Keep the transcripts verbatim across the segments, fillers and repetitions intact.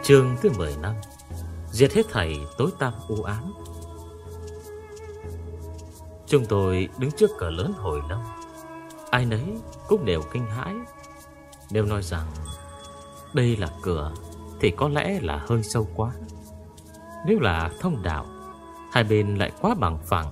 Chương thứ mười năm. Diệt hết thảy tối tăm u ám. Chúng tôi đứng trước cửa lớn hồi lâu. Ai nấy cũng đều kinh hãi. Đều nói rằng đây là cửa thì có lẽ là hơi sâu quá. Nếu là thông đạo, hai bên lại quá bằng phẳng.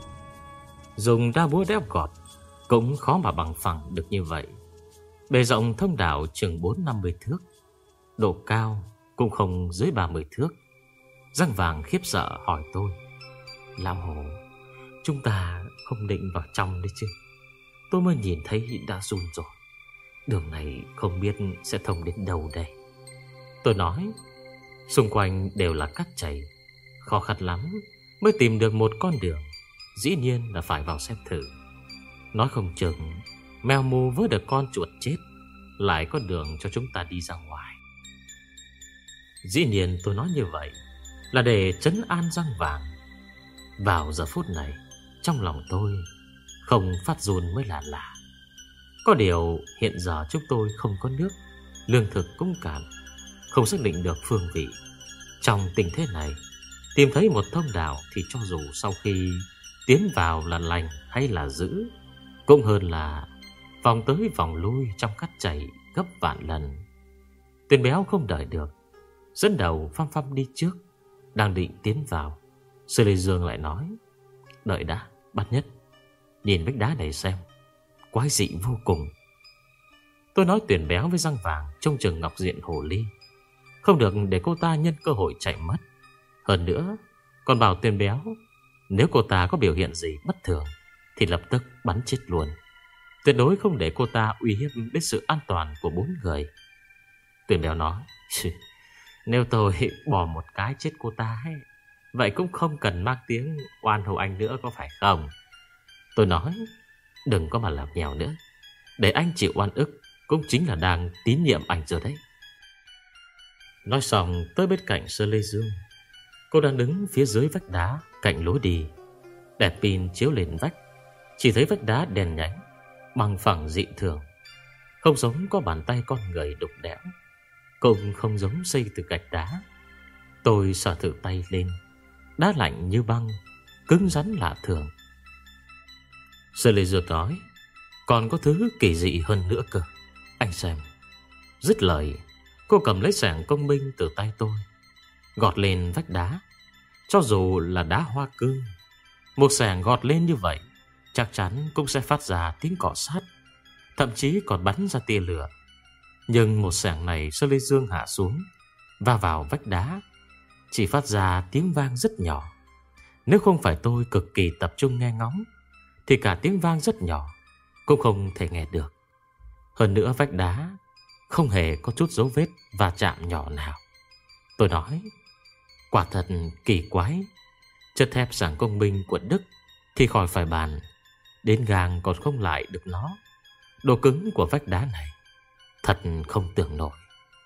Dùng đao búa đẽo gọt cũng khó mà bằng phẳng được như vậy. Bề rộng thông đạo chừng bốn năm mươi thước, độ cao cũng không dưới ba mươi thước. Răng Vàng khiếp sợ hỏi tôi: Lão Hồ, chúng ta không định vào trong đấy chứ? Tôi mới nhìn thấy đã run rồi. Đường này không biết sẽ thông đến đâu đây. Tôi nói: Xung quanh đều là cát chảy, khó khăn lắm mới tìm được một con đường. Dĩ nhiên là phải vào xem thử. Nói không chừng mèo mù với được con chuột chết lại có đường cho chúng ta đi ra ngoài. Dĩ nhiên tôi nói như vậy là để trấn an Răng Vàng. Vào giờ phút này, trong lòng tôi không phát run mới là lạ. Có điều hiện giờ chúng tôi không có nước, lương thực cũng cạn, không xác định được phương vị. Trong tình thế này, tìm thấy một thông đạo thì cho dù sau khi tiến vào là lành hay là dữ, cũng hơn là vòng tới vòng lui trong cát chảy gấp vạn lần. Tuyền Béo không đợi được, dẫn đầu phăm phăm đi trước. Đang định tiến vào, Sư Lê Dương lại nói: Đợi đã, Bát Nhất, nhìn vách đá này xem, quái dị vô cùng. Tôi nói Tuyền Béo với Răng Vàng trông chừng Ngọc Diện Hồ Ly, không được để cô ta nhân cơ hội chạy mất. Hơn nữa còn bảo Tuyền Béo nếu cô ta có biểu hiện gì bất thường thì lập tức bắn chết luôn, tuyệt đối không để cô ta uy hiếp đến sự an toàn của bốn người. Tuyền Béo nói: Nếu tôi bỏ một cái chết cô ta ấy, vậy cũng không cần mang tiếng oan hầu anh nữa, có phải không? Tôi nói: Đừng có mà làm nhèo nữa, để anh chịu oan ức cũng chính là đang tín nhiệm anh rồi đấy. Nói xong tới bên cạnh Sơ Lê Dương. Cô đang đứng phía dưới vách đá cạnh lối đi. Đèn pin chiếu lên vách, chỉ thấy vách đá đèn nhánh, bằng phẳng dị thường, không giống có bàn tay con người đục đẽo, cũng không giống xây từ gạch đá. Tôi sờ thử tay lên, đá lạnh như băng, cứng rắn lạ thường. Sơ Lê Dương nói: Còn có thứ kỳ dị hơn nữa cơ, anh xem. Dứt lời, cô cầm lấy xẻng công binh từ tay tôi, gọt lên vách đá. Cho dù là đá hoa cương, một xẻng gọt lên như vậy chắc chắn cũng sẽ phát ra tiếng cọ sát, thậm chí còn bắn ra tia lửa. Nhưng một xẻng này Sơ Lê Dương hạ xuống, va vào vách đá, chỉ phát ra tiếng vang rất nhỏ. Nếu không phải tôi cực kỳ tập trung nghe ngóng thì cả tiếng vang rất nhỏ cũng không thể nghe được. Hơn nữa vách đá không hề có chút dấu vết va chạm nhỏ nào. Tôi nói: Quả thật kỳ quái. Chất thép sảng công binh của Đức thì khỏi phải bàn, đến gang còn không lại được nó. Độ cứng của vách đá này thật không tưởng nổi.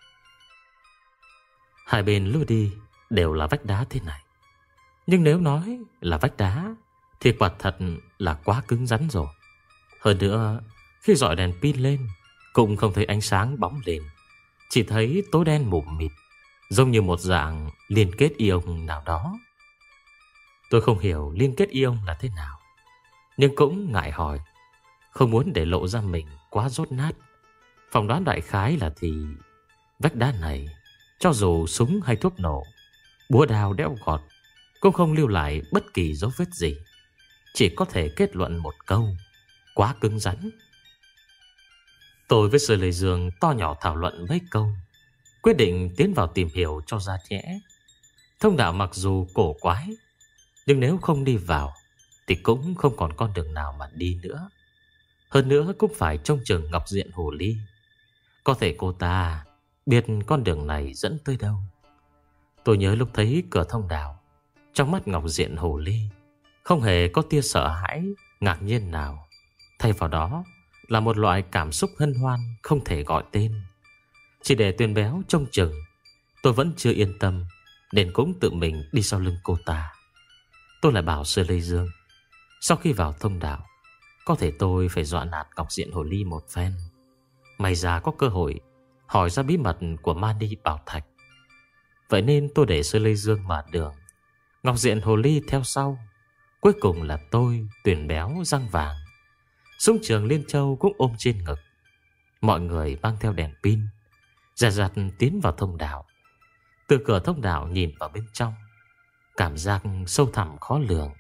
Hai bên lối đi đều là vách đá thế này, nhưng nếu nói là vách đá thì quả thật là quá cứng rắn rồi. Hơn nữa, khi dọi đèn pin lên cũng không thấy ánh sáng bóng lên, chỉ thấy tối đen mù mịt, giống như một dạng liên kết ion nào đó. Tôi không hiểu liên kết ion là thế nào, nhưng cũng ngại hỏi, không muốn để lộ ra mình quá dốt nát. Phỏng đoán đại khái là thì vách đá này, cho dù súng hay thuốc nổ, búa đao đẽo gọt, cũng không lưu lại bất kỳ dấu vết gì. Chỉ có thể kết luận một câu: quá cứng rắn. Tôi với Sơ Lê Dương to nhỏ thảo luận mấy câu, quyết định tiến vào tìm hiểu cho ra nhẽ. Thông đạo mặc dù cổ quái, nhưng nếu không đi vào thì cũng không còn con đường nào mà đi nữa. Hơn nữa cũng phải trông chừng Ngọc Diện Hồ Ly, có thể cô ta biết con đường này dẫn tới đâu. Tôi nhớ lúc thấy cửa thông đạo, trong mắt Ngọc Diện Hồ Ly không hề có tia sợ hãi, ngạc nhiên nào. Thay vào đó là một loại cảm xúc hân hoan không thể gọi tên. Chỉ để Tuyền Béo trông chừng, tôi vẫn chưa yên tâm, nên cũng tự mình đi sau lưng cô ta. Tôi lại bảo Sơ Lê Dương, sau khi vào thông đạo, có thể tôi phải dọa nạt Ngọc Diện Hồ Ly một phen. May ra có cơ hội hỏi ra bí mật của Mani Bảo Thạch. Vậy nên tôi để Sơ Lê Dương mở đường, Ngọc Diện Hồ Ly theo sau. Cuối cùng là tôi, Tuyền Béo, Răng Vàng. Súng trường Liên Châu cũng ôm trên ngực. Mọi người mang theo đèn pin, dè dặt tiến vào thông đạo. Từ cửa thông đạo nhìn vào bên trong, cảm giác sâu thẳm khó lường.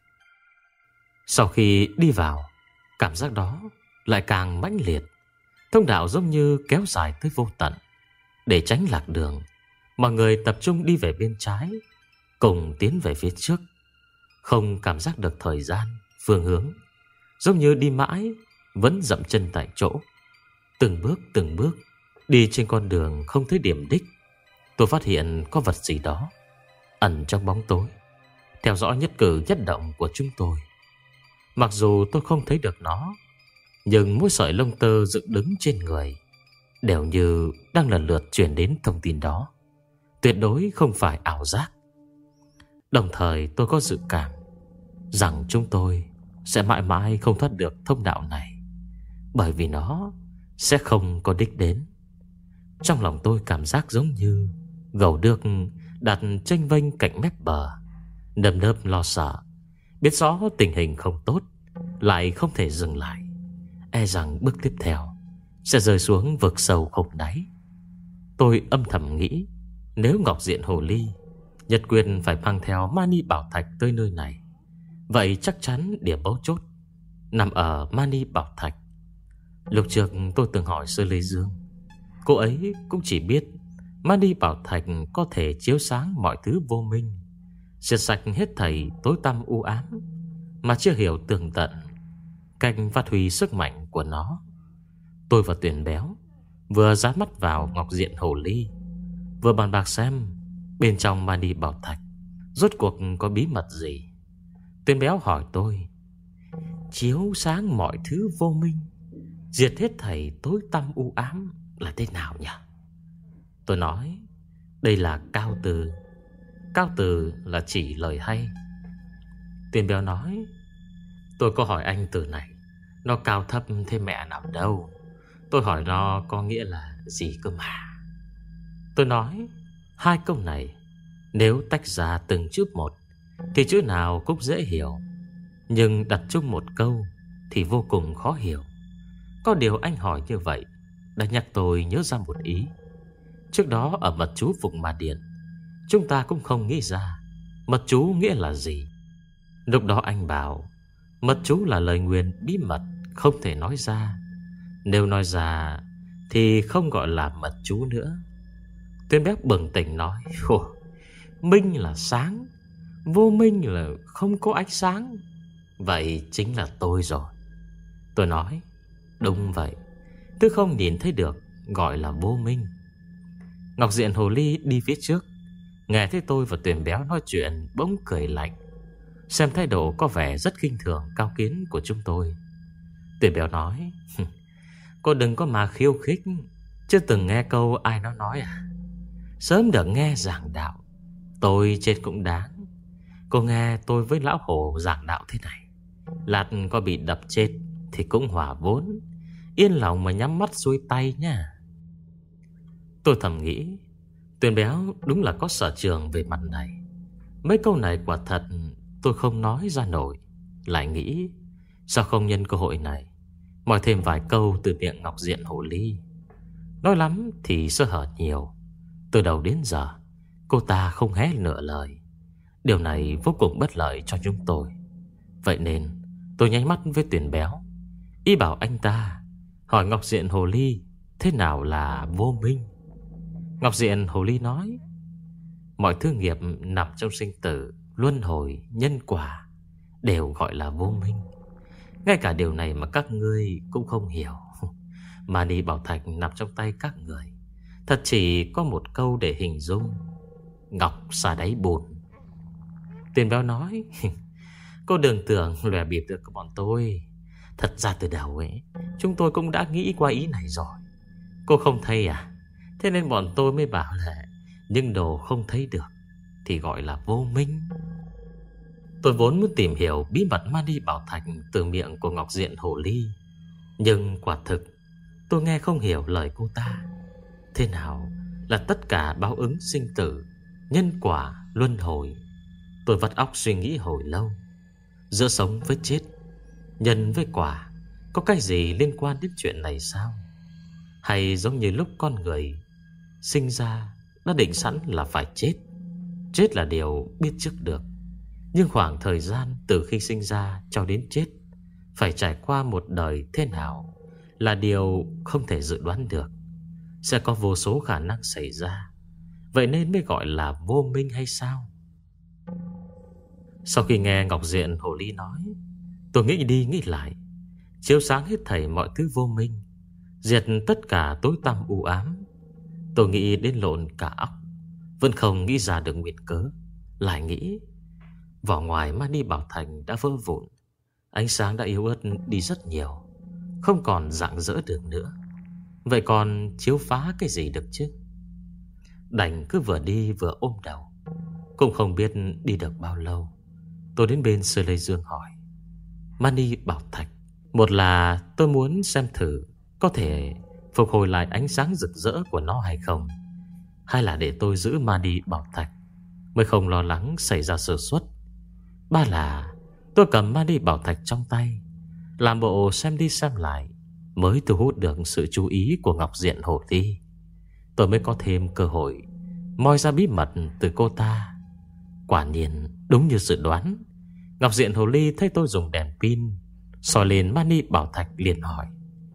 Sau khi đi vào, cảm giác đó lại càng mãnh liệt. Thông đạo giống như kéo dài tới vô tận. Để tránh lạc đường, mọi người tập trung đi về bên trái, cùng tiến về phía trước. Không cảm giác được thời gian, phương hướng, giống như đi mãi vẫn dậm chân tại chỗ. Từng bước từng bước đi trên con đường không thấy điểm đích. Tôi phát hiện có vật gì đó ẩn trong bóng tối, theo dõi nhất cử nhất động của chúng tôi. Mặc dù tôi không thấy được nó, nhưng mỗi sợi lông tơ dựng đứng trên người đều như đang lần lượt truyền đến thông tin đó. Tuyệt đối không phải ảo giác. Đồng thời tôi có dự cảm rằng chúng tôi sẽ mãi mãi không thoát được thông đạo này, bởi vì nó sẽ không có đích đến. Trong lòng tôi cảm giác giống như gầu đước đặt chênh vênh cạnh mép bờ, nơm nớp lo sợ, biết rõ tình hình không tốt, lại không thể dừng lại. E rằng bước tiếp theo sẽ rơi xuống vực sâu không đáy. Tôi âm thầm nghĩ, nếu Ngọc Diện Hồ Ly Nhật Quyền phải mang theo Mani Bảo Thạch tới nơi này, vậy chắc chắn điểm mấu chốt nằm ở Mani Bảo Thạch. Lúc trước tôi từng hỏi Sơ Lê Dương, cô ấy cũng chỉ biết Mani Bảo Thạch có thể chiếu sáng mọi thứ vô minh, diệt sạch hết thảy tối tăm u ám, mà chưa hiểu tường tận cách phát huy sức mạnh của nó. Tôi và Tuyền Béo vừa dán mắt vào Ngọc Diện Hồ Ly, vừa bàn bạc xem bên trong Mani Bảo Thạch rốt cuộc có bí mật gì. Tuyền Béo hỏi tôi, chiếu sáng mọi thứ vô minh, diệt hết thảy tối tăm u ám là thế nào nhỉ? Tôi nói, đây là cao từ. Cao từ là chỉ lời hay. Tuyền Béo nói, tôi có hỏi anh từ này, nó cao thấp thế mẹ nào đâu. Tôi hỏi nó có nghĩa là gì cơ mà. Tôi nói, hai câu này nếu tách ra từng chữ một thì chữ nào cũng dễ hiểu, nhưng đặt chung một câu thì vô cùng khó hiểu. Có điều anh hỏi như vậy đã nhắc tôi nhớ ra một ý. Trước đó ở mật chú Phụng Ma Điện, chúng ta cũng không nghĩ ra mật chú nghĩa là gì. Lúc đó anh bảo mật chú là lời nguyền bí mật, không thể nói ra. Nếu nói ra thì không gọi là mật chú nữa. Tuyên Béc bừng tỉnh nói, Ồ, minh là sáng, vô minh là không có ánh sáng. Vậy chính là tôi rồi. Tôi nói, đúng vậy, tôi không nhìn thấy được gọi là vô minh. Ngọc Diện Hồ Ly đi phía trước, nghe thấy tôi và Tuyền Béo nói chuyện bỗng cười lạnh, xem thái độ có vẻ rất khinh thường cao kiến của chúng tôi. Tuyền Béo nói, cô đừng có mà khiêu khích. Chưa từng nghe câu ai nó nói à? Sớm được nghe giảng đạo, tôi chết cũng đáng. Cô nghe tôi với lão hổ giảng đạo thế này, lát có bị đập chết thì cũng hòa vốn. Yên lòng mà nhắm mắt xuôi tay nha. Tôi thầm nghĩ, Tuyền Béo đúng là có sở trường về mặt này. Mấy câu này quả thật tôi không nói ra nổi. Lại nghĩ, sao không nhân cơ hội này moi thêm vài câu từ miệng Ngọc Diện Hồ Ly. Nói lắm thì sơ hở nhiều. Từ đầu đến giờ cô ta không hé nửa lời. Điều này vô cùng bất lợi cho chúng tôi. Vậy nên tôi nháy mắt với Tuyền Béo, ý bảo anh ta hỏi Ngọc Diện Hồ Ly thế nào là vô minh. Ngọc Diện Hồ Ly nói, mọi thứ nghiệp nằm trong sinh tử, luân hồi, nhân quả đều gọi là vô minh. Ngay cả điều này mà các ngươi cũng không hiểu. Mani Bảo Thạch nằm trong tay các người, thật chỉ có một câu để hình dung: ngọc xà đáy bùn. Tuyền Béo nói, cô đừng tưởng lòe bịp được của bọn tôi. Thật ra từ đầu ấy, chúng tôi cũng đã nghĩ qua ý này rồi. Cô không thấy à? Thế nên bọn tôi mới bảo là những đồ không thấy được thì gọi là vô minh. Tôi vốn muốn tìm hiểu bí mật Mani Bảo Thạch từ miệng của Ngọc Diện Hồ Ly, nhưng quả thực tôi nghe không hiểu lời cô ta. Thế nào là tất cả báo ứng sinh tử Nhân quả, luân hồi. Tôi vắt óc suy nghĩ hồi lâu. Giữa sống với chết, nhân với quả, có cái gì liên quan đến chuyện này sao? Hay giống như lúc con người sinh ra đã định sẵn là phải chết. Chết là điều biết trước được, nhưng khoảng thời gian từ khi sinh ra cho đến chết phải trải qua một đời thế nào là điều không thể dự đoán được. Sẽ có vô số khả năng xảy ra. Vậy nên mới gọi là vô minh hay sao? Sau khi nghe Ngọc Diện Hồ Ly nói, tôi nghĩ đi nghĩ lại, chiếu sáng hết thảy mọi thứ vô minh, diệt tất cả tối tăm u ám. Tôi nghĩ đến lộn cả óc, vẫn không nghĩ ra được nguyên cớ. Lại nghĩ, vỏ ngoài Mani Bảo Thành đã vỡ vụn, ánh sáng đã yếu ớt đi rất nhiều, không còn rạng rỡ được nữa. Vậy còn chiếu phá cái gì được chứ? Đành cứ vừa đi vừa ôm đầu. Cũng không biết đi được bao lâu, tôi đến bên Sư Lê Dương hỏi: Mani Bảo Thạch, một là tôi muốn xem thử có thể phục hồi lại ánh sáng rực rỡ của nó hay không, hai là để tôi giữ Mani Bảo Thạch mới không lo lắng xảy ra sơ suất. Ba là tôi cầm Mani Bảo Thạch trong tay, làm bộ xem đi xem lại, mới thu hút được sự chú ý của Ngọc Diện Hồ Ly. Tôi mới có thêm cơ hội moi ra bí mật từ cô ta. Quả nhiên đúng như dự đoán, Ngọc Diện Hồ Ly thấy tôi dùng đèn pin soi lên Mani Bảo Thạch liền hỏi: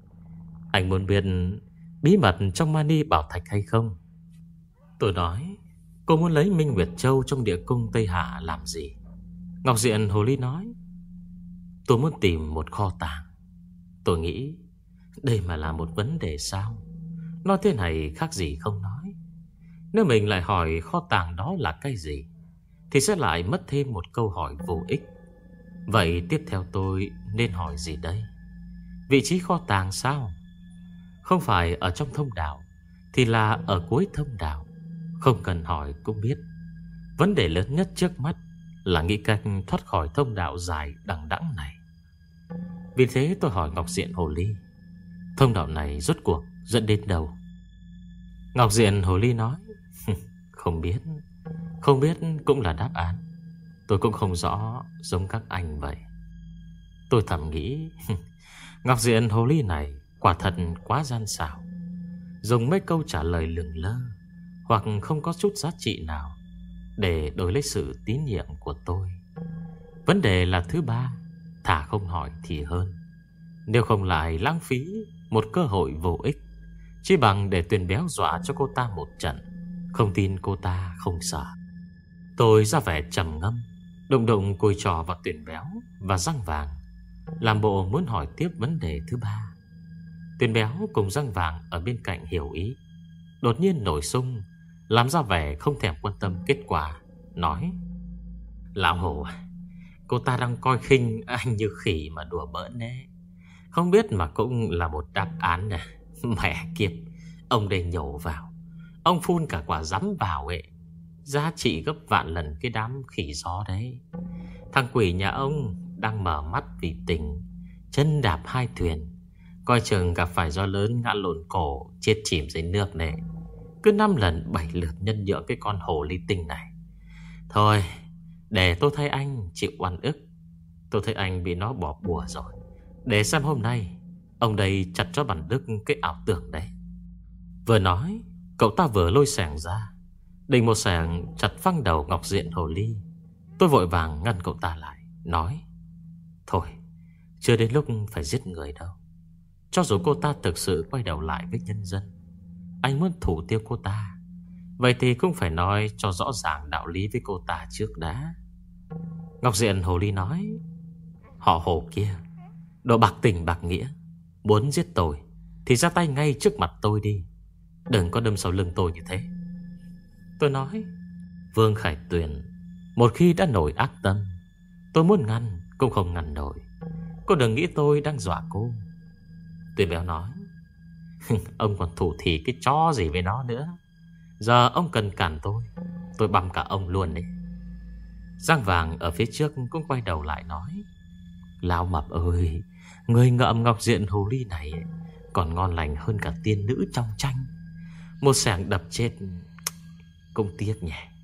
Anh muốn biết bí mật trong Mani Bảo Thạch hay không? Tôi nói: Cô muốn lấy Minh Nguyệt Châu trong địa cung Tây Hạ làm gì? Ngọc Diện Hồ Ly nói: Tôi muốn tìm một kho tàng. Tôi nghĩ đây mà là một vấn đề sao? Nói thế này khác gì không nói. Nếu mình lại hỏi kho tàng đó là cái gì, thì sẽ lại mất thêm một câu hỏi vô ích. Vậy tiếp theo tôi nên hỏi gì đây? Vị trí kho tàng sao? Không phải ở trong thông đạo, thì là ở cuối thông đạo. Không cần hỏi cũng biết. Vấn đề lớn nhất trước mắt là nghĩ cách thoát khỏi thông đạo dài đằng đẵng này. Vì thế tôi hỏi Ngọc Diện Hồ Ly: Thông đạo này rốt cuộc dẫn đến đâu? Ngọc Diện Hồ Ly nói: Không biết. Không biết cũng là đáp án. Tôi cũng không rõ, giống các anh vậy. Tôi thầm nghĩ Ngọc Diện Hồ Ly này quả thật quá gian xảo, dùng mấy câu trả lời lừng lơ hoặc không có chút giá trị nào để đổi lấy sự tín nhiệm của tôi. Vấn đề là thứ ba, thà không hỏi thì hơn. Nếu không lại lãng phí một cơ hội vô ích, chỉ bằng để Tuyền Béo dọa cho cô ta một trận. Không tin cô ta không sợ. Tôi ra vẻ trầm ngâm, đụng đụng cùi trò vào Tuyền Béo và Răng Vàng, làm bộ muốn hỏi tiếp vấn đề thứ ba. Tuyền Béo cùng Răng Vàng ở bên cạnh hiểu ý, đột nhiên nổi sung, làm ra vẻ không thèm quan tâm kết quả, nói: Lão Hồ, cô ta đang coi khinh anh như khỉ mà đùa bỡn đấy. Không biết mà cũng là một đáp án nè. Mẹ kiếp, ông đây nhổ vào, ông phun cả quả rắm vào ấy, giá trị gấp vạn lần cái đám khỉ gió đấy. Thằng quỷ nhà ông đang mở mắt vì tình, chân đạp hai thuyền, coi chừng gặp phải gió lớn ngã lộn cổ, chết chìm dưới nước này. Cứ năm lần bảy lượt nhân nhượng cái con hồ ly tinh này. Thôi, để tôi thấy anh chịu oan ức. Tôi thấy anh bị nó bỏ bùa rồi. Để xem hôm nay ông đây chặt cho bản đức cái ảo tưởng đấy. Vừa nói, cậu ta vừa lôi xẻng ra, định một xẻng chặt phăng đầu Ngọc Diện Hồ Ly. Tôi vội vàng ngăn cậu ta lại, nói: Thôi, chưa đến lúc phải giết người đâu. Cho dù cô ta thực sự quay đầu lại với nhân dân, anh muốn thủ tiêu cô ta, vậy thì cũng phải nói cho rõ ràng đạo lý với cô ta trước đã. Ngọc Diện Hồ Ly nói: Họ Hồ kia, đồ bạc tình bạc nghĩa, muốn giết tôi thì ra tay ngay trước mặt tôi đi, đừng có đâm sau lưng tôi như thế. Tôi nói: Vương Khải Tuyền, một khi đã nổi ác tâm, tôi muốn ngăn cũng không ngăn nổi. Cô đừng nghĩ tôi đang dọa cô. Tuyền Béo nói: Ông còn thủ thỉ cái chó gì với nó nữa. Giờ ông cần cản tôi, tôi băm cả ông luôn đấy. Giang Vàng ở phía trước cũng quay đầu lại nói: Lão Mập ơi, người ngợm Ngọc Diện Hồ Ly này còn ngon lành hơn cả tiên nữ trong tranh. Một xẻng đập chết cũng tiếc nhỉ.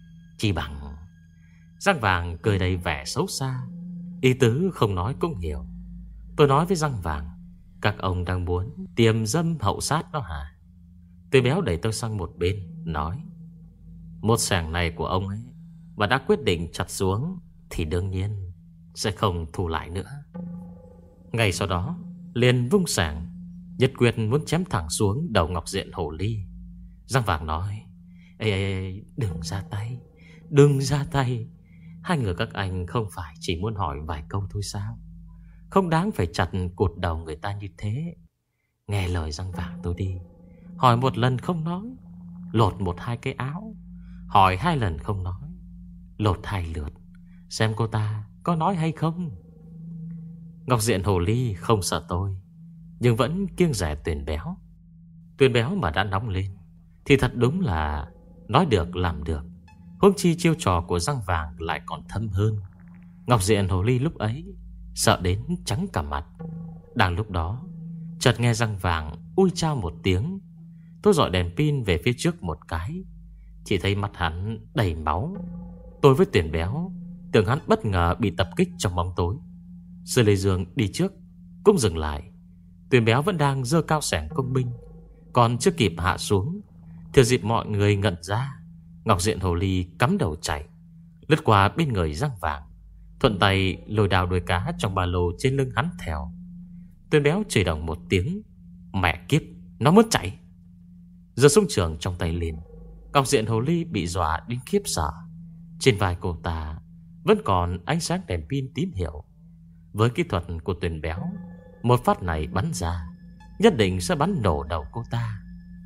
Chỉ bằng. Răng vàng cười đầy vẻ xấu xa, ý tứ không nói cũng hiểu. Tôi nói với răng vàng: các ông đang muốn tiềm dâm hậu sát đó hả? Tôi béo đẩy tôi sang một bên, nói: một sàng này của ông ấy và đã quyết định chặt xuống thì đương nhiên sẽ không thu lại nữa. Ngay sau đó liền vung sàng, nhất quyết muốn chém thẳng xuống đầu Ngọc Diện Hồ Ly. Răng vàng nói: ê, ê, ê, đừng ra tay, đừng ra tay. Hai người các anh không phải chỉ muốn hỏi vài câu thôi sao? Không đáng phải chặt cụt đầu người ta như thế. Nghe lời răng vàng tôi đi. Hỏi một lần không nói, lột một hai cái áo. Hỏi hai lần không nói, lột hai lượt, xem cô ta có nói hay không. Ngọc Diện Hồ Ly không sợ tôi, nhưng vẫn kiêng rẻ Tuyền Béo. Tuyền Béo mà đã nóng lên thì thật đúng là nói được làm được. Huống chi chiêu trò của răng vàng lại còn thâm hơn. Ngọc Diện Hồ Ly lúc ấy sợ đến trắng cả mặt. Đang lúc đó, chợt nghe răng vàng ui chao một tiếng. Tôi dọi đèn pin về phía trước một cái, chỉ thấy mặt hắn đầy máu. Tôi với Tuyền Béo tưởng hắn bất ngờ bị tập kích trong bóng tối. Sư Lê Dương đi trước cũng dừng lại. Tuyền Béo vẫn đang giơ cao xẻng công binh, còn chưa kịp hạ xuống, thừa dịp mọi người ngẩn ra, Ngọc Diện Hồ Ly cắm đầu chạy, lướt qua bên người răng vàng, thuận tay lôi đào đuôi cá trong ba lô trên lưng hắn theo. Tuyền Béo chửi đồng một tiếng: mẹ kiếp, nó muốn chạy. Giơ súng trường trong tay lên. Ngọc Diện Hồ Ly bị dọa đến khiếp sợ. Trên vai cô ta vẫn còn ánh sáng đèn pin tín hiệu. Với kỹ thuật của Tuyền Béo, một phát này bắn ra nhất định sẽ bắn nổ đầu cô ta.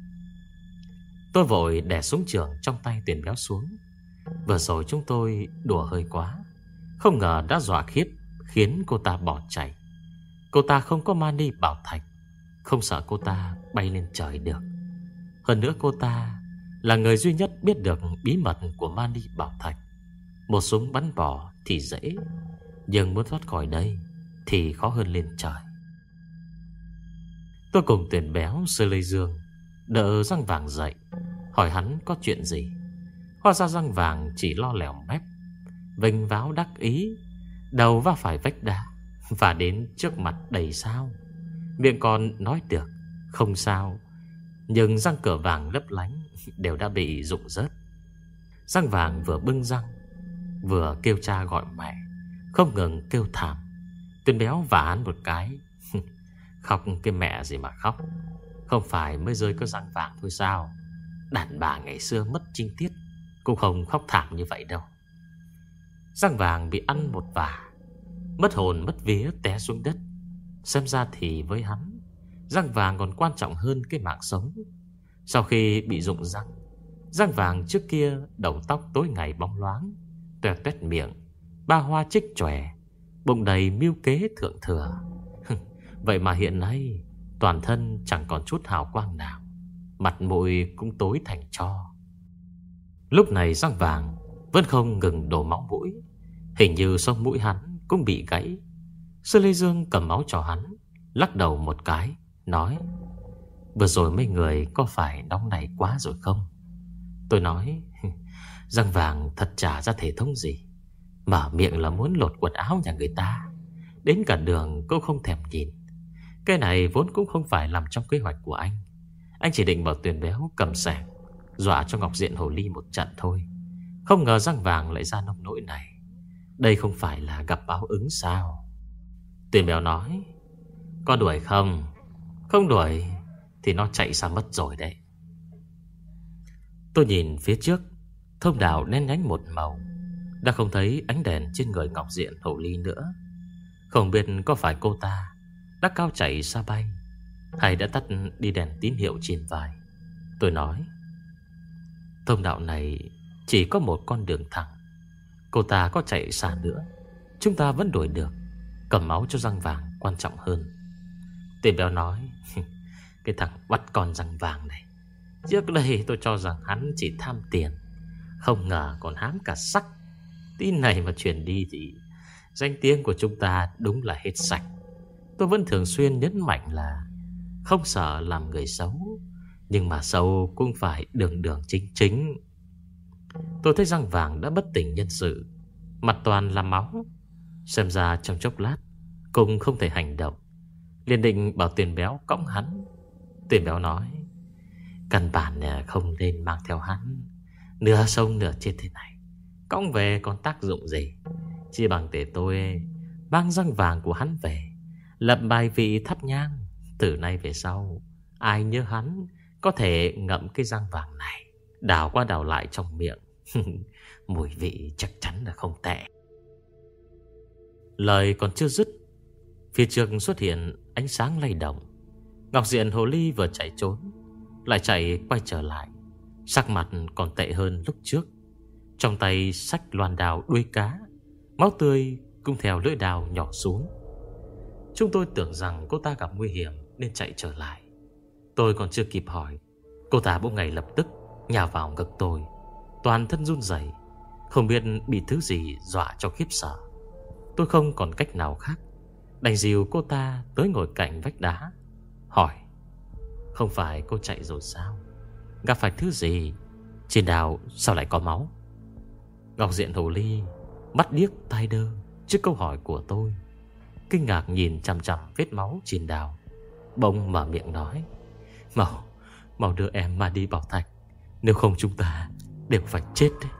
Tôi vội đè súng trường trong tay Tuyền Béo xuống. Vừa rồi chúng tôi đùa hơi quá, không ngờ đã dọa khiếp, khiến cô ta bỏ chạy. Cô ta không có mani bảo thạch, không sợ cô ta bay lên trời được. Hơn nữa cô ta là người duy nhất biết được bí mật của mani bảo thạch. Một súng bắn bỏ thì dễ, nhưng muốn thoát khỏi đây thì khó hơn lên trời. Tôi cùng Tuyền Béo, Sư Lê Dương đỡ răng vàng dậy, hỏi hắn có chuyện gì. Hóa ra răng vàng chỉ lo lèo mép, vênh váo đắc ý, đầu va phải vách đá và đến trước mặt đầy sao. Miệng còn nói được không sao, nhưng răng cửa vàng lấp lánh đều đã bị rụng rớt. Răng vàng vừa bưng răng, vừa kêu cha gọi mẹ, không ngừng kêu thảm. Tuyền Béo vả hắn một cái: khóc cái mẹ gì mà khóc, không phải mới rơi có răng vàng thôi sao? Đàn bà ngày xưa mất trinh tiết cũng không khóc thảm như vậy đâu. Răng vàng bị ăn một vả, mất hồn mất vía té xuống đất. Xem ra thì với hắn, răng vàng còn quan trọng hơn cái mạng sống. Sau khi bị rụng răng, răng vàng trước kia đầu tóc tối ngày bóng loáng, toẹt toét miệng, ba hoa chích chòe, bụng đầy mưu kế thượng thừa. Vậy mà hiện nay toàn thân chẳng còn chút hào quang nào, mặt mũi cũng tối thành tro. Lúc này răng vàng vẫn không ngừng đổ máu mũi, hình như sống mũi hắn cũng bị gãy. Sư Lê Dương cầm máu cho hắn, lắc đầu một cái, nói: vừa rồi mấy người có phải nóng nảy quá rồi không? Tôi nói: răng vàng thật chả ra thể thống gì, mở miệng là muốn lột quần áo nhà người ta, đến cả đường cũng không thèm nhìn. Cái này vốn cũng không phải nằm trong kế hoạch của anh. Anh chỉ định bảo Tuyền Béo cầm sẻng dọa cho Ngọc Diện Hồ Ly một trận thôi. Không ngờ răng vàng lại ra nông nỗi này. Đây không phải là gặp báo ứng sao? Tuyền Béo nói: có đuổi không? Không đuổi thì nó chạy xa mất rồi đấy. Tôi nhìn phía trước, thông đạo đen nhánh một màu, đã không thấy ánh đèn trên người Ngọc Diện Hồ Ly nữa. Không biết có phải cô ta đã cao chạy xa bay, hay đã tắt đi đèn tín hiệu trên vai. Tôi nói: thông đạo này chỉ có một con đường thẳng. Cô ta có chạy xa nữa, chúng ta vẫn đuổi được. Cầm máu cho răng vàng quan trọng hơn. Tuyền Béo nói: cái thằng bắt con răng vàng này, trước đây tôi cho rằng hắn chỉ tham tiền, không ngờ còn hám cả sắc. Tin này mà truyền đi thì danh tiếng của chúng ta đúng là hết sạch. Tôi vẫn thường xuyên nhấn mạnh là không sợ làm người xấu, nhưng mà xấu cũng phải đường đường chính chính. Tôi thấy răng vàng đã bất tỉnh nhân sự, mặt toàn là máu. Xem ra trong chốc lát cũng không thể hành động, liền định bảo Tiền Béo cõng hắn. Tiền Béo nói: căn bản không nên mang theo hắn, nửa sống nửa chết thế này, cõng về còn tác dụng gì. Chỉ bằng để tôi mang răng vàng của hắn về, lập bài vị thắp nhang. Từ nay về sau, ai nhớ hắn có thể ngậm cái răng vàng này, đảo qua đảo lại trong miệng. Mùi vị chắc chắn là không tệ. Lời còn chưa dứt, phía trước xuất hiện ánh sáng lay động. Ngọc Diện Hồ Ly vừa chạy trốn, lại chạy quay trở lại, sắc mặt còn tệ hơn lúc trước. Trong tay xách loan đào đuôi cá, máu tươi cũng theo lưỡi đào nhỏ xuống. Chúng tôi tưởng rằng cô ta gặp nguy hiểm nên chạy trở lại. Tôi còn chưa kịp hỏi, cô ta bỗng ngay lập tức nhào vào ngực tôi, toàn thân run rẩy, không biết bị thứ gì dọa cho khiếp sợ. Tôi không còn cách nào khác, đành dìu cô ta tới ngồi cạnh vách đá, hỏi: không phải cô chạy rồi sao? Gặp phải thứ gì? Trên đào sao lại có máu? Ngọc Diện Hồ Ly mắt điếc tai đơ trước câu hỏi của tôi, kinh ngạc nhìn chằm chằm vết máu trên đào, bỗng mở miệng nói: Mau, mau đưa em mà đi Bảo Thạch, nếu không chúng ta đều phải chết đấy.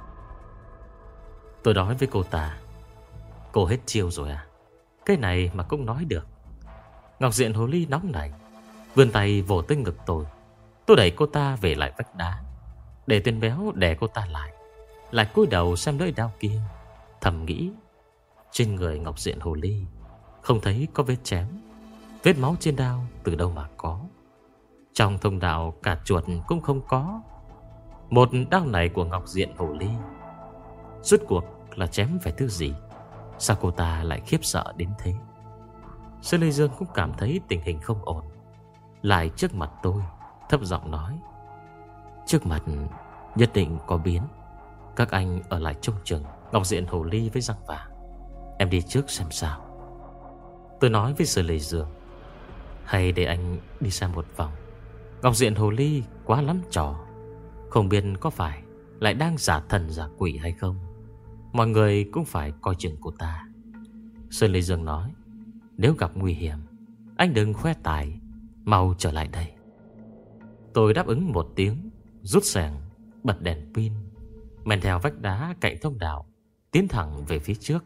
Tôi nói với cô ta: cô hết chiêu rồi à? Cái này mà cũng nói được? Ngọc Diện Hồ Ly nóng nảy, vươn tay vồ tới ngực tôi. Tôi đẩy cô ta về lại vách đá, để Tên Béo đè cô ta lại, lại cúi đầu xem lưỡi đao kia, thầm nghĩ: trên người Ngọc Diện Hồ Ly không thấy có vết chém, vết máu trên đao từ đâu mà có? Trong thông đạo cả chuột cũng không có. Một đao này của Ngọc Diện Hồ Ly rốt cuộc là chém phải thứ gì? Sao cô ta lại khiếp sợ đến thế? Sơn Lê Dương cũng cảm thấy tình hình không ổn, lại trước mặt tôi thấp giọng nói: trước mặt nhất định có biến, các anh ở lại trông chừng Ngọc Diện Hồ Ly với răng vàng, em đi trước xem sao. Tôi nói với Sơn Lê Dương: hay để anh đi xem một vòng. Ngọc Diện Hồ Ly quá lắm trò, không biết có phải lại đang giả thần giả quỷ hay không. Mọi người cũng phải coi chừng cô ta. Sơn Lê Dương nói: nếu gặp nguy hiểm, anh đừng khoe tài, mau trở lại đây. Tôi đáp ứng một tiếng, rút xẻng, bật đèn pin, men theo vách đá cạnh thông đạo, tiến thẳng về phía trước.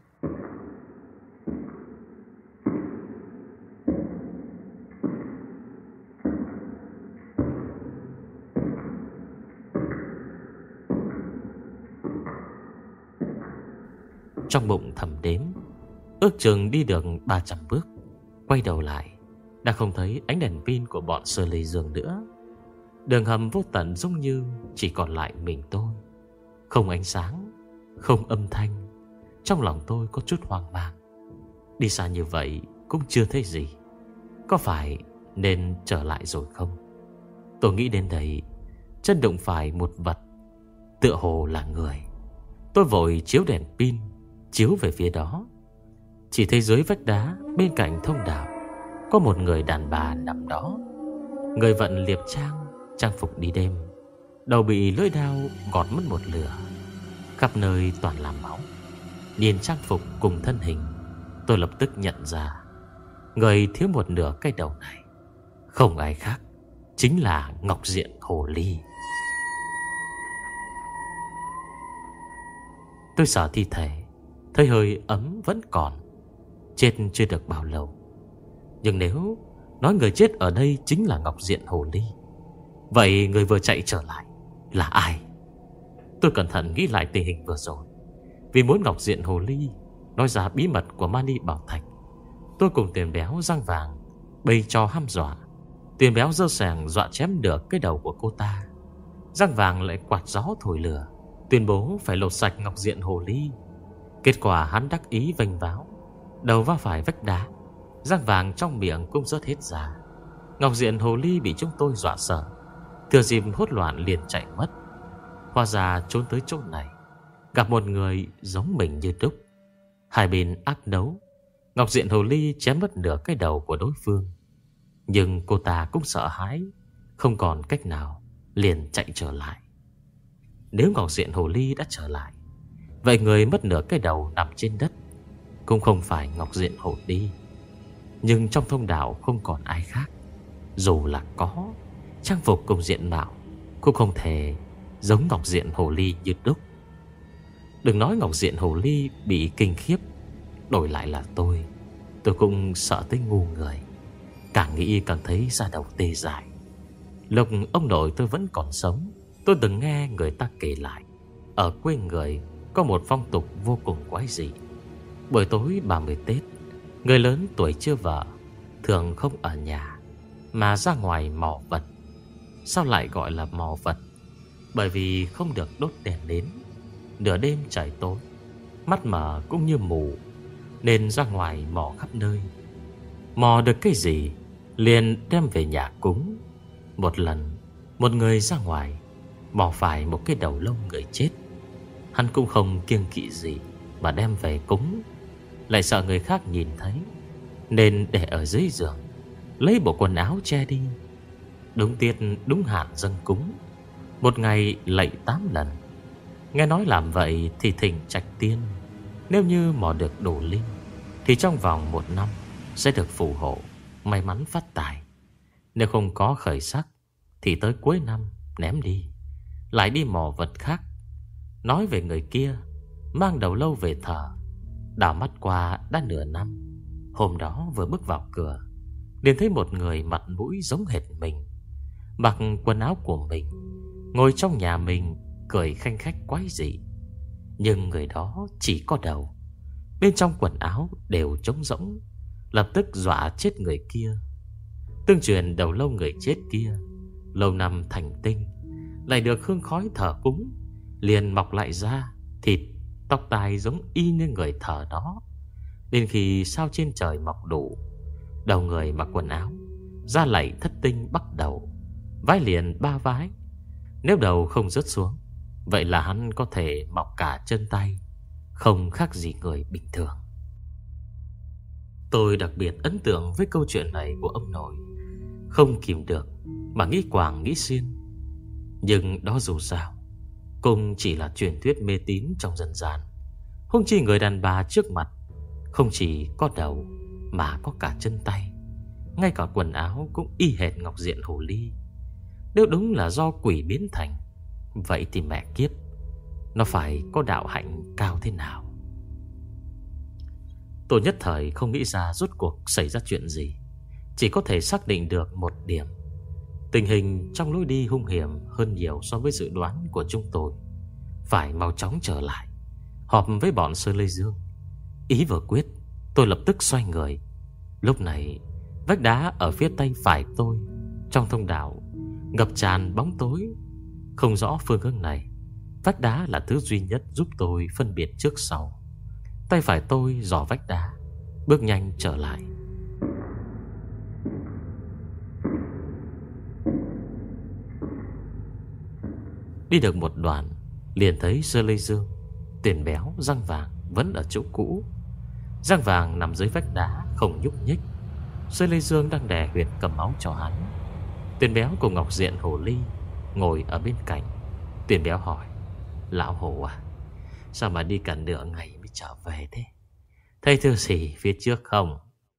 Trong bụng thầm đếm, ước chừng đi được ba trăm bước, quay đầu lại đã không thấy ánh đèn pin của bọn Sơ Lê Dương nữa. Đường hầm vô tận giống như chỉ còn lại mình tôi, không ánh sáng, không âm thanh. Trong lòng tôi có chút hoang mang. Đi xa như vậy cũng chưa thấy gì, có phải nên trở lại rồi không? Tôi nghĩ đến đây, chân đụng phải một vật, tựa hồ là người. Tôi vội chiếu đèn pin, chiếu về phía đó. Chỉ thấy dưới vách đá bên cạnh thông đạo có một người đàn bà nằm đó. Người vận liệp trang, trang phục đi đêm, đầu bị lưỡi dao gọt mất một lửa, khắp nơi toàn là máu. Nhìn trang phục cùng thân hình, tôi lập tức nhận ra người thiếu một nửa cái đầu này không ai khác, chính là Ngọc Diện Hồ Ly. Tôi sờ thi thể, thấy hơi ấm vẫn còn, chết chưa được bao lâu. Nhưng nếu nói người chết ở đây chính là Ngọc Diện Hồ Ly, vậy người vừa chạy trở lại là ai? Tôi cẩn thận nghĩ lại tình hình vừa rồi. Vì muốn Ngọc Diện Hồ Ly nói ra bí mật của Mani Bảo Thạch, tôi cùng Tiền Béo răng vàng bày cho hăm dọa. Tiền Béo giơ sẻng dọa chém được cái đầu của cô ta. Răng vàng lại quạt gió thổi lửa, tuyên bố phải lột sạch Ngọc Diện Hồ Ly. Kết quả hắn đắc ý vênh váo, đầu va phải vách đá, răng vàng trong miệng cũng rớt hết ra. Ngọc Diện Hồ Ly bị chúng tôi dọa sợ, thừa dịp hốt loạn liền chạy mất. Hóa ra trốn tới chỗ này gặp một người giống mình như đúc. Hai bên ác đấu, Ngọc Diện Hồ Ly chém mất nửa cái đầu của đối phương. Nhưng cô ta cũng sợ hãi, không còn cách nào liền chạy trở lại. Nếu Ngọc Diện Hồ Ly đã trở lại, vậy người mất nửa cái đầu nằm trên đất cũng không phải Ngọc Diện Hồ Ly. Nhưng trong thông đạo không còn ai khác. Dù là có, trang phục cùng diện mạo cũng không thể giống Ngọc Diện Hồ Ly như đúc. Đừng nói Ngọc Diện Hồ Ly bị kinh khiếp, đổi lại là tôi, tôi cũng sợ tới ngu người. Càng nghĩ càng thấy da đầu tê dại. Lúc ông nội tôi vẫn còn sống, tôi từng nghe người ta kể lại, ở quê người có một phong tục vô cùng quái dị. Buổi tối ba mươi Tết, người lớn tuổi chưa vợ thường không ở nhà mà ra ngoài mò vật. Sao lại gọi là mò vật? Bởi vì không được đốt đèn nến, nửa đêm trời tối, mắt mở cũng như mù, nên ra ngoài mò khắp nơi. Mò được cái gì liền đem về nhà cúng. Một lần, một người ra ngoài mò phải một cái đầu lâu người chết. Hắn cũng không kiêng kỵ gì mà đem về cúng, lại sợ người khác nhìn thấy, nên để ở dưới giường, lấy bộ quần áo che đi. Đúng tiết đúng hạn dâng cúng, một ngày lạy tám lần. Nghe nói làm vậy thì thỉnh trạch tiên, nếu như mò được đồ linh thì trong vòng một năm sẽ được phù hộ, may mắn phát tài. Nếu không có khởi sắc thì tới cuối năm ném đi, lại đi mò vật khác. Nói về người kia mang đầu lâu về thờ, đảo mắt qua đã nửa năm. Hôm đó vừa bước vào cửa, liền thấy một người mặt mũi giống hệt mình, mặc quần áo của mình, ngồi trong nhà mình, cười khanh khách quái dị. Nhưng người đó chỉ có đầu, bên trong quần áo đều trống rỗng, lập tức dọa chết người kia. Tương truyền đầu lâu người chết kia lâu năm thành tinh, lại được hương khói thờ cúng, liền mọc lại da, thịt, tóc tai giống y như người thờ đó. Đến khi sao trên trời mọc đủ, đầu người mặc quần áo, ra lạy thất tinh bắt đầu, vái liền ba vái. Nếu đầu không rớt xuống, vậy là hắn có thể mọc cả chân tay, không khác gì người bình thường. Tôi đặc biệt ấn tượng với câu chuyện này của ông nội, không kìm được mà nghĩ quàng nghĩ xiên. Nhưng đó dù sao cũng chỉ là truyền thuyết mê tín trong dân gian. Huống chi người đàn bà trước mặt không chỉ có đầu mà có cả chân tay, ngay cả quần áo cũng y hệt Ngọc Diện Hồ Ly. Nếu đúng là do quỷ biến thành, vậy thì mẹ kiếp, nó phải có đạo hạnh cao thế nào. Tôi nhất thời không nghĩ ra rốt cuộc xảy ra chuyện gì. Chỉ có thể xác định được một điểm: tình hình trong lối đi hung hiểm hơn nhiều so với dự đoán của chúng tôi. Phải mau chóng trở lại, họp với bọn Sơn Lê Dương. Ý vừa quyết, tôi lập tức xoay người. Lúc này, vách đá ở phía tay phải tôi, trong thông đạo ngập tràn bóng tối, không rõ phương hướng này. Vách đá là thứ duy nhất giúp tôi phân biệt trước sau. Tay phải tôi dò vách đá, bước nhanh trở lại. Đi được một đoạn, liền thấy Sơ Lê Dương, Tiền Béo, Răng Vàng vẫn ở chỗ cũ. Răng Vàng nằm dưới vách đá không nhúc nhích. Sơ Lê Dương đang đè huyệt cầm máu cho hắn. Tiền Béo cùng Ngọc Diện Hồ Ly ngồi ở bên cạnh. Tiền Béo hỏi: "Lão Hồ à, sao mà đi cả nửa ngày mới trở về thế? Thấy thứ gì phía trước không?"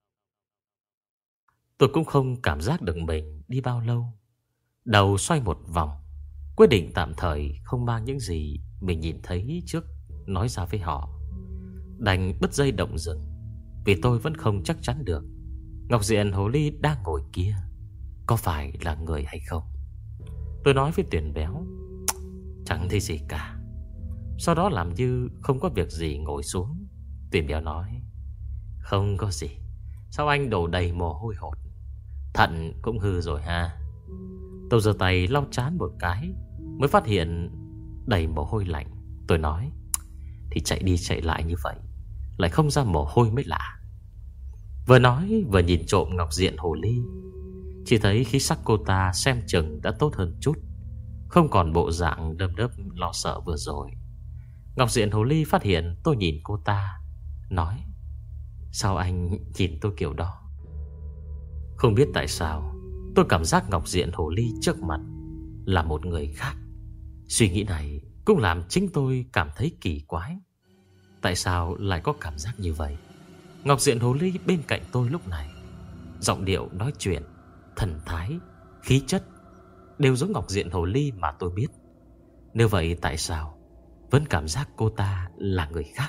Tôi cũng không cảm giác được mình đi bao lâu. Đầu xoay một vòng, quyết định tạm thời không mang những gì mình nhìn thấy trước nói ra với họ. Đành bứt dây động rừng, vì tôi vẫn không chắc chắn được Ngọc Diện Hồ Ly đang ngồi kia có phải là người hay không. Tôi nói với Tiền Béo: "Chẳng thấy gì cả." Sau đó làm như không có việc gì ngồi xuống. Tiền Béo nói: "Không có gì. Sao anh đổ đầy mồ hôi hột? Thận cũng hư rồi ha." Tôi giơ tay lau trán một cái, mới phát hiện đầy mồ hôi lạnh. Tôi nói: "Thì chạy đi chạy lại như vậy, lại không ra mồ hôi mới lạ." Vừa nói vừa nhìn trộm Ngọc Diện Hồ Ly. Chỉ thấy khí sắc cô ta xem chừng đã tốt hơn chút, không còn bộ dạng đơm đớp lo sợ vừa rồi. Ngọc Diện Hồ Ly phát hiện tôi nhìn cô ta, nói: "Sao anh nhìn tôi kiểu đó?" Không biết tại sao tôi cảm giác Ngọc Diện Hồ Ly trước mặt là một người khác. Suy nghĩ này cũng làm chính tôi cảm thấy kỳ quái. Tại sao lại có cảm giác như vậy? Ngọc Diện Hồ Ly bên cạnh tôi lúc này, giọng điệu nói chuyện, thần thái, khí chất đều giống Ngọc Diện Hồ Ly mà tôi biết. Nếu vậy tại sao vẫn cảm giác cô ta là người khác?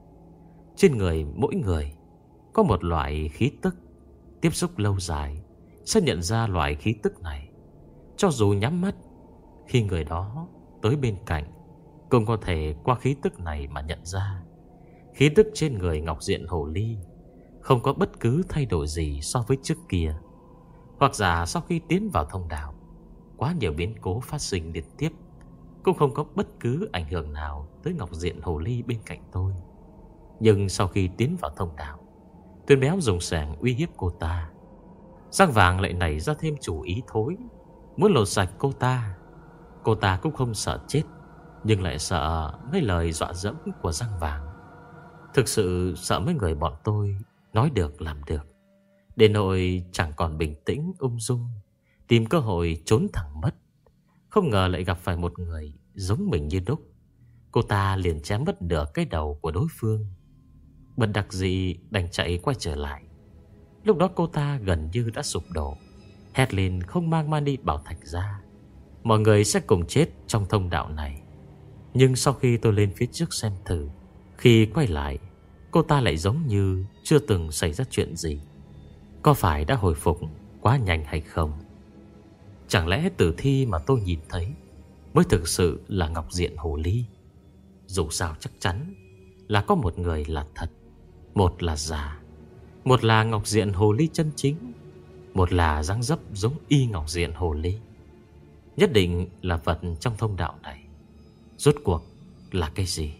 Trên người mỗi người có một loại khí tức, tiếp xúc lâu dài sẽ nhận ra loại khí tức này. Cho dù nhắm mắt, khi người đó tới bên cạnh cũng có thể qua khí tức này mà nhận ra. Khí tức trên người Ngọc Diện Hồ Ly không có bất cứ thay đổi gì so với trước kia. Hoặc giả sau khi tiến vào thông đạo, quá nhiều biến cố phát sinh liên tiếp, cũng không có bất cứ ảnh hưởng nào tới Ngọc Diện Hồ Ly bên cạnh tôi. Nhưng sau khi tiến vào thông đạo, Tuyền Béo dùng sẻng uy hiếp cô ta. Răng Vàng lại nảy ra thêm chủ ý thối, muốn lột sạch cô ta. Cô ta cũng không sợ chết, nhưng lại sợ mấy lời dọa dẫm của Răng Vàng. Thực sự sợ mấy người bọn tôi nói được làm được, đến nỗi chẳng còn bình tĩnh ung dung, tìm cơ hội trốn thẳng mất. Không ngờ lại gặp phải một người giống mình như đúc. Cô ta liền chém mất nửa cái đầu của đối phương. Bất đắc dĩ đành chạy quay trở lại. Lúc đó cô ta gần như đã sụp đổ, hét lên không mang Mani Bảo Thạch ra, mọi người sẽ cùng chết trong thông đạo này. Nhưng sau khi tôi lên phía trước xem thử, khi quay lại, cô ta lại giống như chưa từng xảy ra chuyện gì. Có phải đã hồi phục quá nhanh hay không? Chẳng lẽ tử thi mà tôi nhìn thấy mới thực sự là Ngọc Diện Hồ Ly? Dù sao chắc chắn là có một người là thật, một là giả. Một là Ngọc Diện Hồ Ly chân chính, một là dáng dấp giống y Ngọc Diện Hồ Ly. Nhất định là vật trong thông đạo này. Rốt cuộc là cái gì?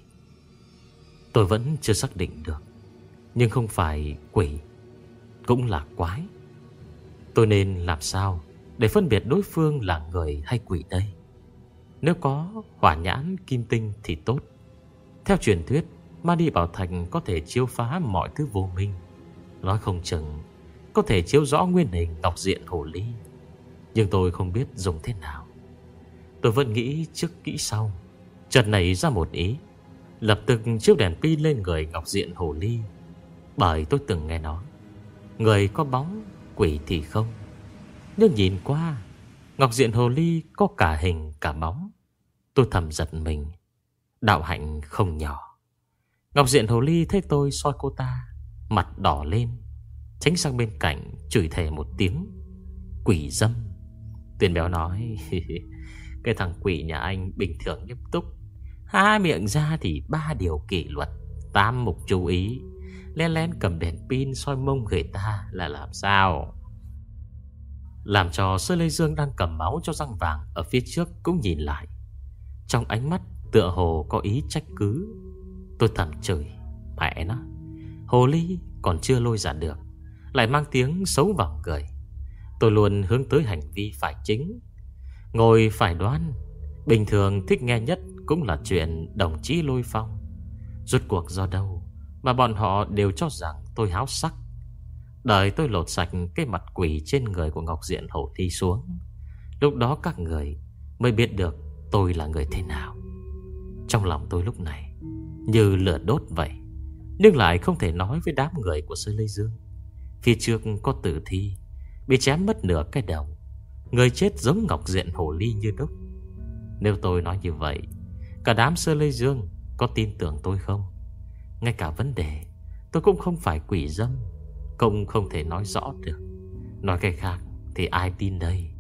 Tôi vẫn chưa xác định được. Nhưng không phải quỷ cũng là quái. Tôi nên làm sao để phân biệt đối phương là người hay quỷ đây? Nếu có hỏa nhãn kim tinh thì tốt. Theo truyền thuyết, Mani Bảo Thạch có thể chiếu phá mọi thứ vô minh. Nói không chừng có thể chiếu rõ nguyên hình Ngọc Diện Hồ Ly. Nhưng tôi không biết dùng thế nào. Tôi vẫn nghĩ trước nghĩ sau, chợt nảy ra một ý, lập tức chiếu đèn pin lên người Ngọc Diện Hồ Ly. Bởi tôi từng nghe nói người có bóng, quỷ thì không. Nhưng nhìn qua, Ngọc Diện Hồ Ly có cả hình cả bóng. Tôi thầm giật mình. Đạo hạnh không nhỏ. Ngọc Diện Hồ Ly thấy tôi soi cô ta, mặt đỏ lên, tránh sang bên cạnh, chửi thề một tiếng. Quỷ dâm. Tuyền Béo nói cái thằng quỷ nhà anh bình thường nghiêm túc, hai miệng ra thì ba điều kỷ luật, tám mục chú ý, lén lén cầm đèn pin soi mông người ta là làm sao? Làm cho Sơ Lê Dương đang cầm máu cho Răng Vàng ở phía trước cũng nhìn lại. Trong ánh mắt tựa hồ có ý trách cứ. Tôi thầm chửi mẹ nó, hồ ly còn chưa lôi ra được, lại mang tiếng xấu vào người. Tôi luôn hướng tới hành vi phải chính, ngồi phải đoan. Bình thường thích nghe nhất cũng là chuyện đồng chí Lôi Phong. Rốt cuộc do đâu mà bọn họ đều cho rằng tôi háo sắc. Đợi tôi lột sạch cái mặt quỷ trên người của Ngọc Diện Hồ Ly xuống, lúc đó các người mới biết được tôi là người thế nào. Trong lòng tôi lúc này như lửa đốt vậy, nhưng lại không thể nói với đám người của Sơ Lê Dương. Phía trước có tử thi bị chém mất nửa cái đầu, người chết giống Ngọc Diện Hồ Ly như đúc. Nếu tôi nói như vậy, cả đám Sơ Lê Dương có tin tưởng tôi không? Ngay cả vấn đề tôi cũng không phải quỷ dâm cũng không thể nói rõ được. Nói cái khác thì ai tin đây?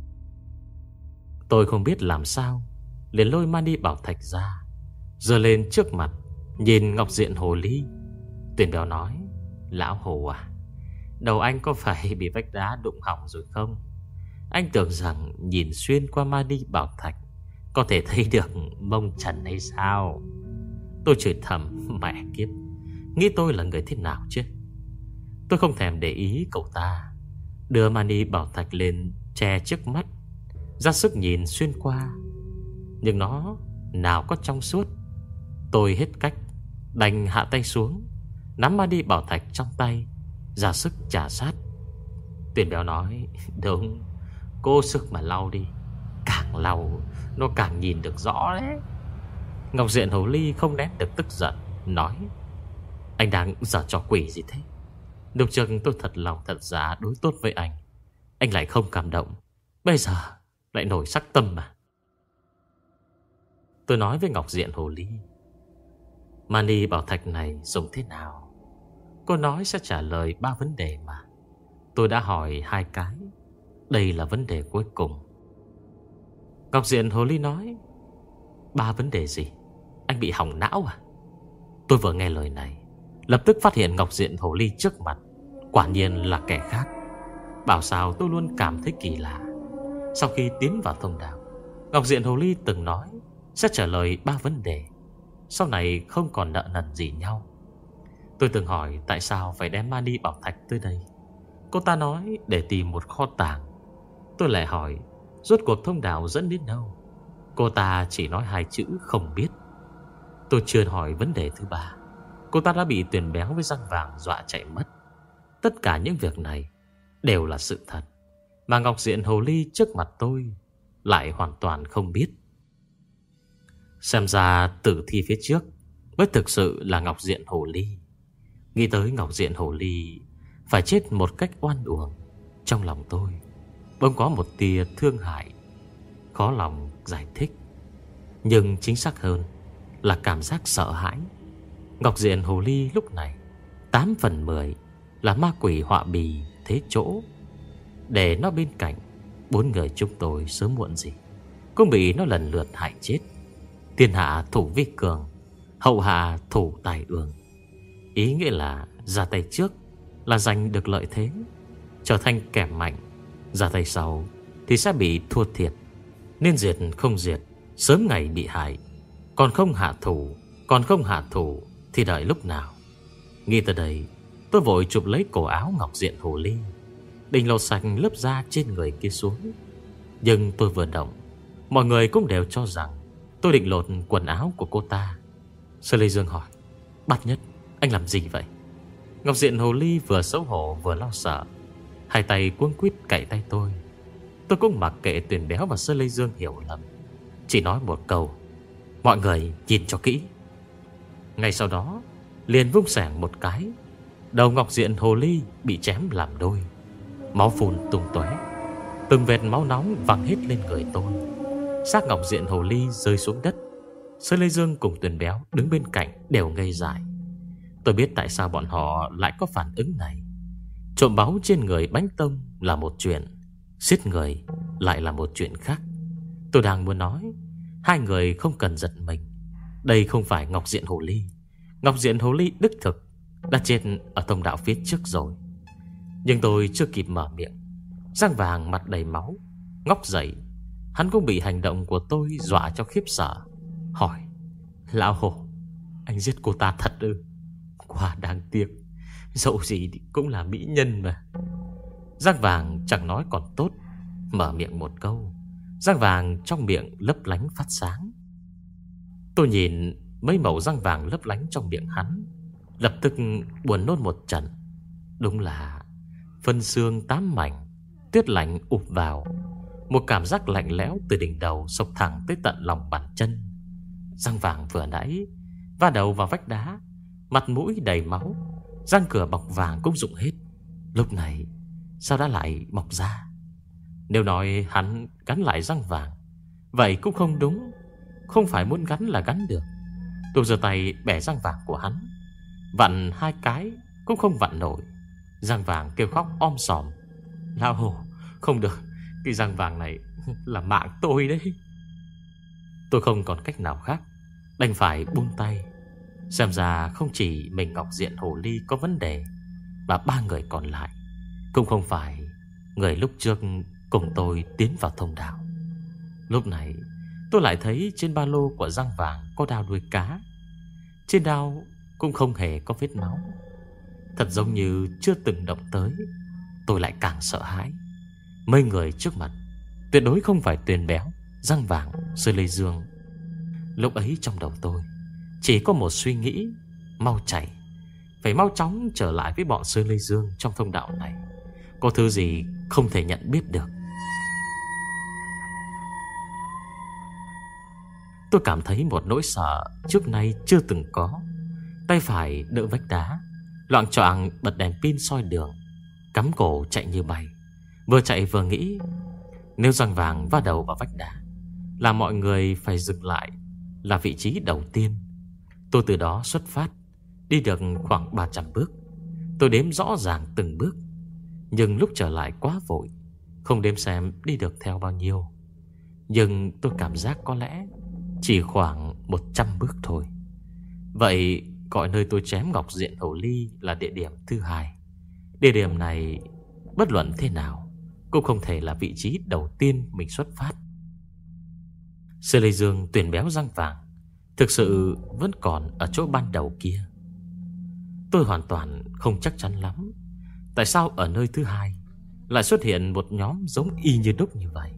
Tôi không biết làm sao, liền lôi Mani Bảo Thạch ra, giơ lên trước mặt, nhìn Ngọc Diện Hồ Ly. Tuyền Béo nói: Lão Hồ à, đầu anh có phải bị vách đá đụng hỏng rồi không? Anh tưởng rằng nhìn xuyên qua Mani Bảo Thạch có thể thấy được mông trần hay sao? Tôi chửi thầm mẹ kiếp, nghĩ tôi là người thế nào chứ? Tôi không thèm để ý cậu ta, đưa Mani Bảo Thạch lên che trước mắt, ra sức nhìn xuyên qua. Nhưng nó nào có trong suốt. Tôi hết cách đành hạ tay xuống, nắm Mani Bảo Thạch trong tay, ra sức chà sát. Tuyền Béo nói: Đúng, cố sức mà lau đi, càng lau nó càng nhìn được rõ đấy. Ngọc Diện Hồ Ly không nén được tức giận, nói: Anh đang giở trò quỷ gì thế? Lúc trước tôi thật lòng thật giả đối tốt với anh, anh lại không cảm động, bây giờ lại nổi sắc tâm mà. Tôi nói với Ngọc Diện Hồ Ly: Mani bảo thạch này dùng thế nào? Cô nói sẽ trả lời ba vấn đề mà. Tôi đã hỏi hai cái, đây là vấn đề cuối cùng. Ngọc Diện Hồ Ly nói: Ba vấn đề gì? Anh bị hỏng não à? Tôi vừa nghe lời này, lập tức phát hiện Ngọc Diện Hồ Ly trước mặt quả nhiên là kẻ khác. Bảo sao tôi luôn cảm thấy kỳ lạ. Sau khi tiến vào thông đạo, Ngọc Diện Hồ Ly từng nói sẽ trả lời ba vấn đề, sau này không còn nợ nần gì nhau. Tôi từng hỏi tại sao phải đem Mani bảo thạch tới đây. Cô ta nói để tìm một kho tàng. Tôi lại hỏi rốt cuộc thông đạo dẫn đến đâu. Cô ta chỉ nói hai chữ không biết. Tôi chưa hỏi vấn đề thứ ba, cô ta đã bị Tuyền Béo với Răng Vàng dọa chạy mất. Tất cả những việc này đều là sự thật, mà Ngọc Diện Hồ Ly trước mặt tôi lại hoàn toàn không biết. Xem ra tử thi phía trước mới thực sự là Ngọc Diện Hồ Ly. Nghĩ tới Ngọc Diện Hồ Ly phải chết một cách oan uổng, trong lòng tôi bỗng có một tia thương hại, khó lòng giải thích. Nhưng chính xác hơn là cảm giác sợ hãi. Ngọc Diện Hồ Ly lúc này tám phần mười là ma quỷ họa bì thế chỗ. Để nó bên cạnh, bốn người chúng tôi sớm muộn gì cũng bị nó lần lượt hại chết. Tiên hạ thủ vi cường, hậu hạ thủ tài ương. Ý nghĩa là ra tay trước là giành được lợi thế, trở thành kẻ mạnh. Ra tay sau thì sẽ bị thua thiệt. Nên diệt không diệt, sớm ngày bị hại. Còn không hạ thủ, còn không hạ thủ thì đợi lúc nào. Nghĩ tới đây, tôi vội chụp lấy cổ áo Ngọc Diện Hồ Ly, định lột sạch lớp da trên người kia xuống. Nhưng tôi vừa động, mọi người cũng đều cho rằng tôi định lột quần áo của cô ta. Sơ Lê Dương hỏi: Bát Nhất, anh làm gì vậy? Ngọc Diện Hồ Ly vừa xấu hổ vừa lo sợ, hai tay cuống quýt cạy tay tôi. Tôi cũng mặc kệ Tuyền Béo và Sơ Lê Dương hiểu lầm, chỉ nói một câu: Mọi người nhìn cho kỹ. Ngay sau đó liền vung xẻng một cái, đầu Ngọc Diện Hồ Ly bị chém làm đôi, máu phun tung tóe, từng vệt máu nóng văng hết lên người tôi. Xác Ngọc Diện Hồ Ly rơi xuống đất. Sơ Lê Dương cùng Tuyền Béo đứng bên cạnh đều ngây dại. Tôi biết tại sao bọn họ lại có phản ứng này. Trộm báu trên người Bánh Tông là một chuyện, giết người lại là một chuyện khác. Tôi đang muốn nói hai người không cần giật mình, đây không phải Ngọc Diện Hồ Ly. Ngọc Diện Hồ Ly đích thực đã chết ở thông đạo phía trước rồi. Nhưng tôi chưa kịp mở miệng, Răng Vàng mặt đầy máu ngóc dậy. Hắn cũng bị hành động của tôi dọa cho khiếp sợ, hỏi: Lão Hồ, anh giết cô ta thật ư? Quá đáng tiếc, dẫu gì cũng là mỹ nhân mà. Răng Vàng chẳng nói còn tốt, mở miệng một câu, răng vàng trong miệng lấp lánh phát sáng. Tôi nhìn mấy mẩu răng vàng lấp lánh trong miệng hắn, lập tức buồn nôn một trận. Đúng là phân xương tám mảnh, tuyết lạnh ụp vào. Một cảm giác lạnh lẽo từ đỉnh đầu xộc thẳng tới tận lòng bàn chân. Răng vàng vừa nãy va đầu vào vách đá, mặt mũi đầy máu, răng cửa bọc vàng cũng rụng hết. Lúc này sao đã lại mọc ra? Nếu nói hắn gắn lại răng vàng, vậy cũng không đúng. Không phải muốn gắn là gắn được. Tôi giơ tay bẻ răng vàng của hắn, vặn hai cái cũng không vặn nổi. Răng vàng kêu khóc om sòm: Lão Hồ, không được, cái răng vàng này là mạng tôi đấy. Tôi không còn cách nào khác, đành phải buông tay. Xem ra không chỉ mình Ngọc Diện Hồ Ly có vấn đề, mà ba người còn lại cũng không phải người lúc trước cùng tôi tiến vào thông đạo. Lúc này tôi lại thấy trên ba lô của răng vàng có đao đuôi cá. Trên đao cũng không hề có vết máu, thật giống như chưa từng động tới. Tôi lại càng sợ hãi. Mấy người trước mặt tuyệt đối không phải Tuyền Béo, Răng Vàng, Sơ Lê Dương. Lúc ấy trong đầu tôi chỉ có một suy nghĩ: mau chạy, phải mau chóng trở lại với bọn Sơ Lê Dương trong thông đạo này. Có thứ gì không thể nhận biết được. Tôi cảm thấy một nỗi sợ trước nay chưa từng có. Tay phải đỡ vách đá, loạng choạng bật đèn pin soi đường, cắm cổ chạy như bay. Vừa chạy vừa nghĩ, nếu răng vàng va đầu vào vách đá là mọi người phải dừng lại, là vị trí đầu tiên. Tôi từ đó xuất phát, đi được khoảng ba trăm bước. Tôi đếm rõ ràng từng bước, nhưng lúc trở lại quá vội, không đếm xem đi được theo bao nhiêu. Nhưng tôi cảm giác có lẽ chỉ khoảng một trăm bước thôi. Vậy gọi nơi tôi chém ngọc diện hồ ly là địa điểm thứ hai. Địa điểm này bất luận thế nào cũng không thể là vị trí đầu tiên mình xuất phát. Sư Lê Dương tuyển béo răng vàng thực sự vẫn còn ở chỗ ban đầu kia. Tôi hoàn toàn không chắc chắn lắm tại sao ở nơi thứ hai lại xuất hiện một nhóm giống y như đúc như vậy.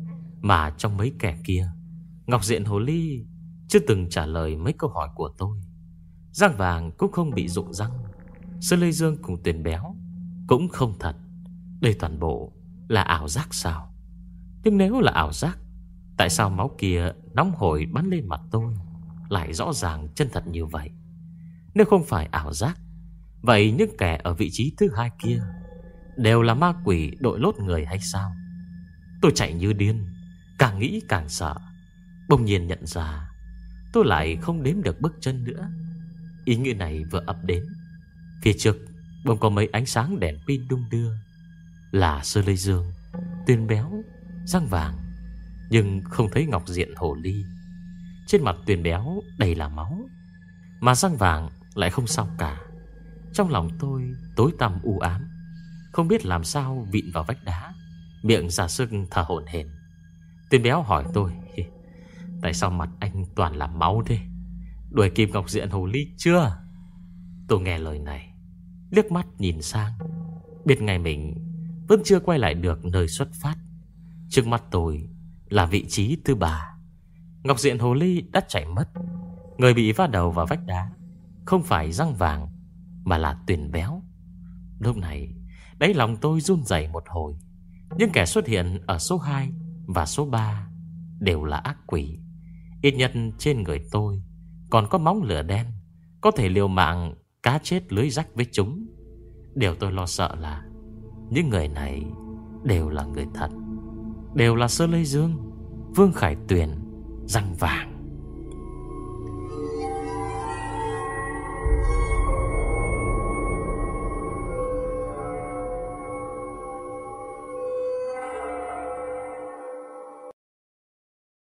Mà trong mấy kẻ kia, ngọc diện hồ ly chưa từng trả lời mấy câu hỏi của tôi. Răng vàng cũng không bị rụng răng. Sư Lê Dương cùng tuyển béo cũng không thật. Đây toàn bộ là ảo giác sao? Nhưng nếu là ảo giác, tại sao máu kia nóng hổi bắn lên mặt tôi lại rõ ràng chân thật như vậy? Nếu không phải ảo giác, vậy những kẻ ở vị trí thứ hai kia đều là ma quỷ đội lốt người hay sao? Tôi chạy như điên, càng nghĩ càng sợ. Bỗng nhiên nhận ra tôi lại không đếm được bước chân nữa. Ý nghĩ này vừa ập đến, phía trước bỗng có mấy ánh sáng đèn pin đung đưa. Là Sơ Lê Dương, Tuyên béo, răng vàng, nhưng không thấy ngọc diện hồ ly. Trên mặt Tuyên béo đầy là máu, mà răng vàng lại không sao cả. Trong lòng tôi tối tăm u ám, không biết làm sao vịn vào vách đá, miệng ra sức thở hổn hển. Tuyên béo hỏi tôi, tại sao mặt anh toàn là máu thế? Đuổi kịp ngọc diện hồ ly chưa? Tôi nghe lời này, liếc mắt nhìn sang, biết ngay mình vẫn chưa quay lại được nơi xuất phát. Trước mắt tôi là vị trí thứ ba. Ngọc diện hồ ly đã chạy mất. Người bị va đầu vào vách đá không phải răng vàng, mà là Tuyển béo. Lúc này đáy lòng tôi run rẩy một hồi. Nhưng kẻ xuất hiện ở số hai và số ba đều là ác quỷ. Ít nhất trên người tôi còn có móng lửa đen, có thể liều mạng cá chết lưới rách với chúng. Điều tôi lo sợ là những người này đều là người thật, đều là Sơ Lê Dương, Vương Khải Tuyền, răng vàng.